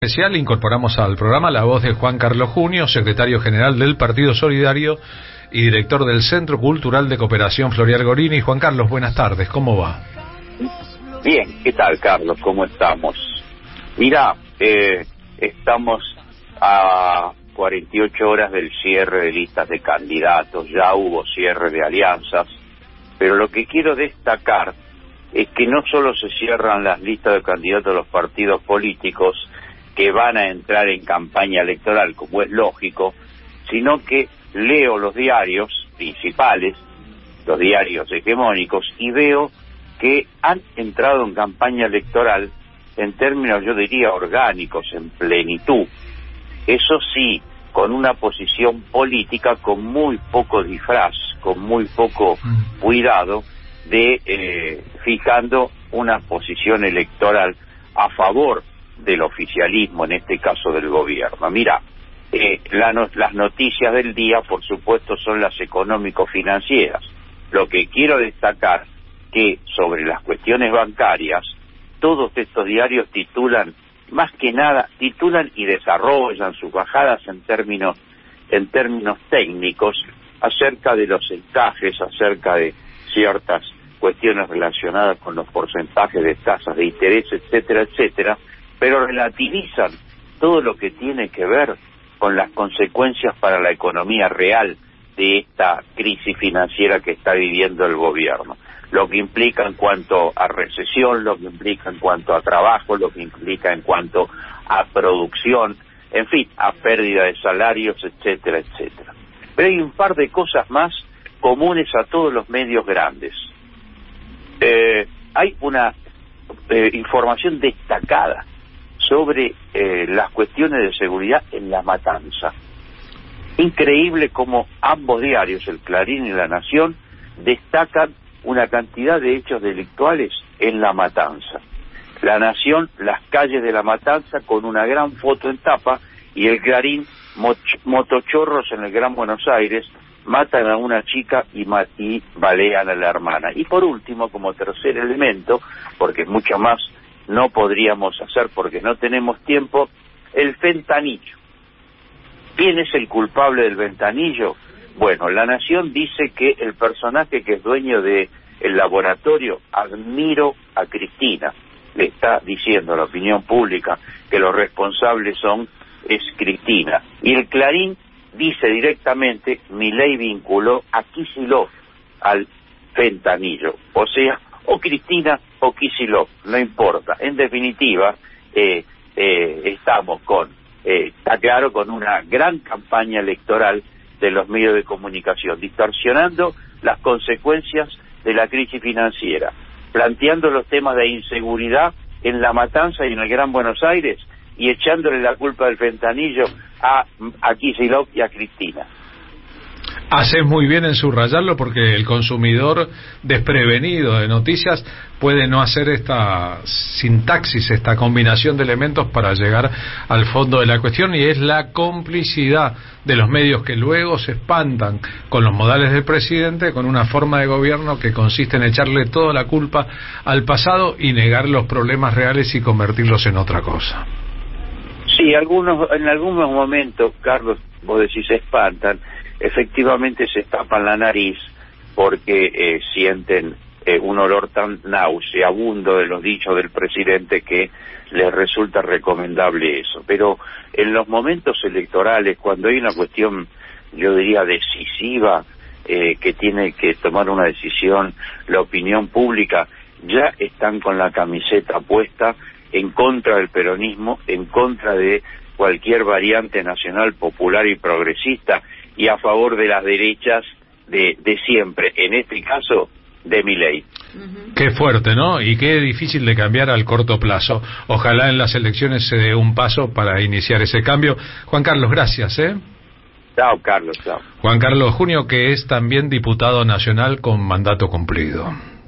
Especial incorporamos al programa la voz de Juan Carlos Junio, secretario general del Partido Solidario y director del Centro Cultural de Cooperación Floreal Gorini. Juan Carlos, buenas tardes, ¿cómo va? Bien, ¿qué tal, Carlos? ¿Cómo estamos? Mira, estamos a 48 horas del cierre de listas de candidatos, ya hubo cierre de alianzas, pero lo que quiero destacar es que no solo se cierran las listas de candidatos de los partidos políticos que van a entrar en campaña electoral, como es lógico, sino que leo los diarios principales, los diarios hegemónicos, y veo que han entrado en campaña electoral en términos, yo diría, orgánicos, en plenitud. Eso sí, con una posición política con muy poco disfraz, con muy poco cuidado de fijando una posición electoral a favor del oficialismo, en este caso del gobierno. Mira, las noticias del día, por supuesto, son las económico-financieras. Lo que quiero destacar que sobre las cuestiones bancarias, todos estos diarios titulan, más que nada, titulan y desarrollan sus bajadas en términos técnicos acerca de los encajes, acerca de ciertas cuestiones relacionadas con los porcentajes de tasas de interés, etcétera, etcétera, pero relativizan todo lo que tiene que ver con las consecuencias para la economía real de esta crisis financiera que está viviendo el gobierno. Lo que implica en cuanto a recesión, lo que implica en cuanto a trabajo, lo que implica en cuanto a producción, en fin, a pérdida de salarios, etcétera, etcétera. Pero hay un par de cosas más comunes a todos los medios grandes. Hay una información destacada sobre las cuestiones de seguridad en La Matanza. Increíble cómo ambos diarios, el Clarín y La Nación, destacan una cantidad de hechos delictuales en La Matanza. La Nación, las calles de La Matanza con una gran foto en tapa, y el Clarín, motochorros en el Gran Buenos Aires, matan a una chica y balean a la hermana. Y por último, como tercer elemento, porque mucho más no podríamos hacer porque no tenemos tiempo, el fentanillo. ¿Quién es el culpable del fentanillo? Bueno, La Nación dice que el personaje que es dueño del laboratorio, Admiro a Cristina, le está diciendo a la opinión pública que los responsables es Cristina. Y el Clarín dice directamente, Milei vinculó a Kicillof al fentanillo. O sea, o Cristina o Kicillof, no importa. En definitiva, estamos está claro, con una gran campaña electoral de los medios de comunicación, distorsionando las consecuencias de la crisis financiera, planteando los temas de inseguridad en La Matanza y en el Gran Buenos Aires, y echándole la culpa del fentanillo a Kicillof y a Cristina. Haces muy bien en subrayarlo, porque el consumidor desprevenido de noticias puede no hacer esta sintaxis, esta combinación de elementos para llegar al fondo de la cuestión, y es la complicidad de los medios que luego se espantan con los modales del presidente, con una forma de gobierno que consiste en echarle toda la culpa al pasado y negar los problemas reales y convertirlos en otra cosa. Sí, en algunos momentos, Carlos, vos decís se espantan, efectivamente se tapan la nariz porque sienten un olor tan nauseabundo de los dichos del presidente que les resulta recomendable eso. Pero en los momentos electorales, cuando hay una cuestión, yo diría, decisiva, que tiene que tomar una decisión la opinión pública, ya están con la camiseta puesta en contra del peronismo, en contra de cualquier variante nacional, popular y progresista, y a favor de las derechas de siempre, en este caso de Milei. Qué fuerte, ¿no? Y qué difícil de cambiar al corto plazo. Ojalá en las elecciones se dé un paso para iniciar ese cambio. Juan Carlos, gracias, Chao, Carlos, chao. Juan Carlos Junio, que es también diputado nacional con mandato cumplido.